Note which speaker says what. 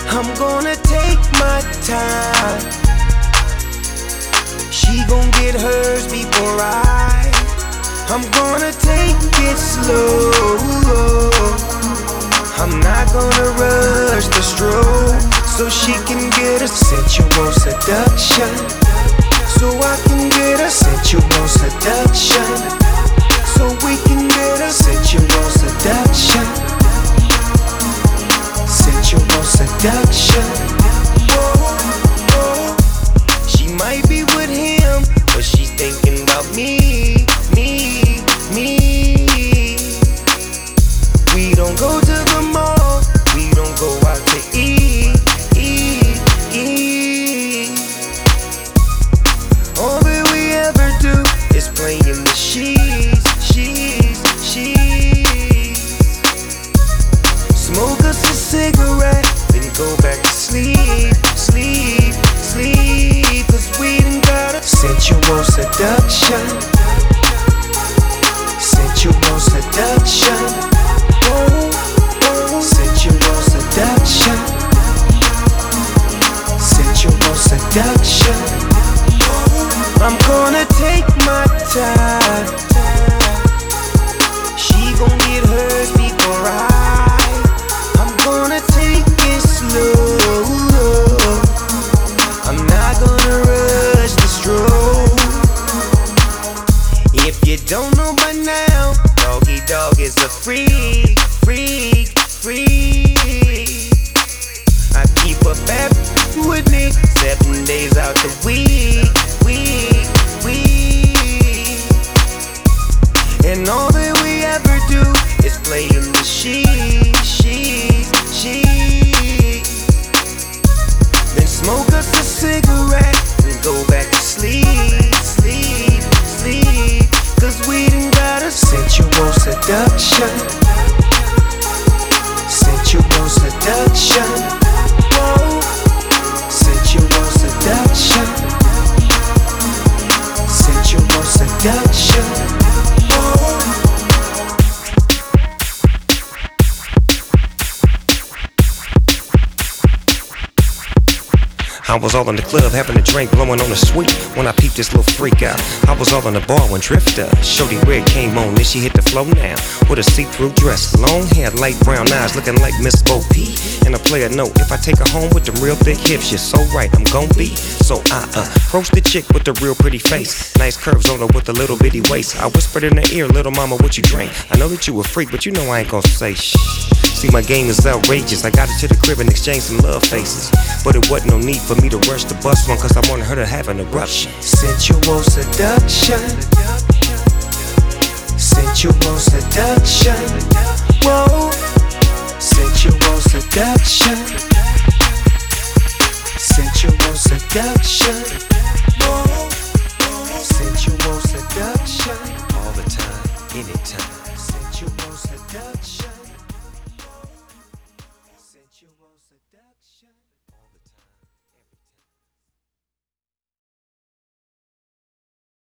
Speaker 1: I'm gonna take my time. She gon' get hers before I'm gonna take it slow. I'm not gonna rush the stroke, so she can get a sensual seduction. So I can get a sensual seduction. So we can get a sensual seduction. Sensual seduction. Whoa, whoa. She might be with him, but she's thinking about me, me, me. We don't go to the mall, we don't go out to eat, eat, eat. All that we ever do is play in the sheets, sheets, sheets. Smoke us a cigarette, then go back to sleep, sleep, sleep. Cause we done got a sensual seduction. Sensual seduction. Oh, oh. Sensual seduction. Sensual seduction. I'm gonna take my time. She gon' get hers before I'm gonna take it slow. I'm not gonna rush the stroke. If you don't know by now, Doggy Dog is a freak, freak, freak. I keep a bad with me 7 days out the week, week, week. And all that we ever do is play in the sheets, sheets, sheets. Then smoke us a cigarette and go back to sleep, sleep, sleep. Cause we done got a sensual seduction. Sensual seduction. Whoa. Sensual seduction. Sensual seduction. Whoa.
Speaker 2: I was all in the club having a drink, blowing on the sweet when I peeped this little freak out. I was all in the bar when Drifter, Shorty Red came on, then she hit the flow now with a see-through dress, long hair, light brown eyes, looking like Miss Bo P. And a player note, if I take her home with them real thick hips, you're so right, I'm gon' be. So I approached the chick with the real pretty face, nice curves on her with a little bitty waist. I whispered in her ear, little mama, what you drink? I know that you a freak, but you know I ain't gon' say shh. See, my game is outrageous. I got her to the crib and exchanged some love faces, but it wasn't no need for me to rush the bus one, cause I wanted her to have an eruption.
Speaker 1: Sensual seduction. Sensual seduction. Whoa. Sensual seduction. Sensual seduction. Whoa. Sensual seduction.
Speaker 2: All the time, anytime.
Speaker 1: Sensual seduction. Sensual seduction.
Speaker 2: All the time.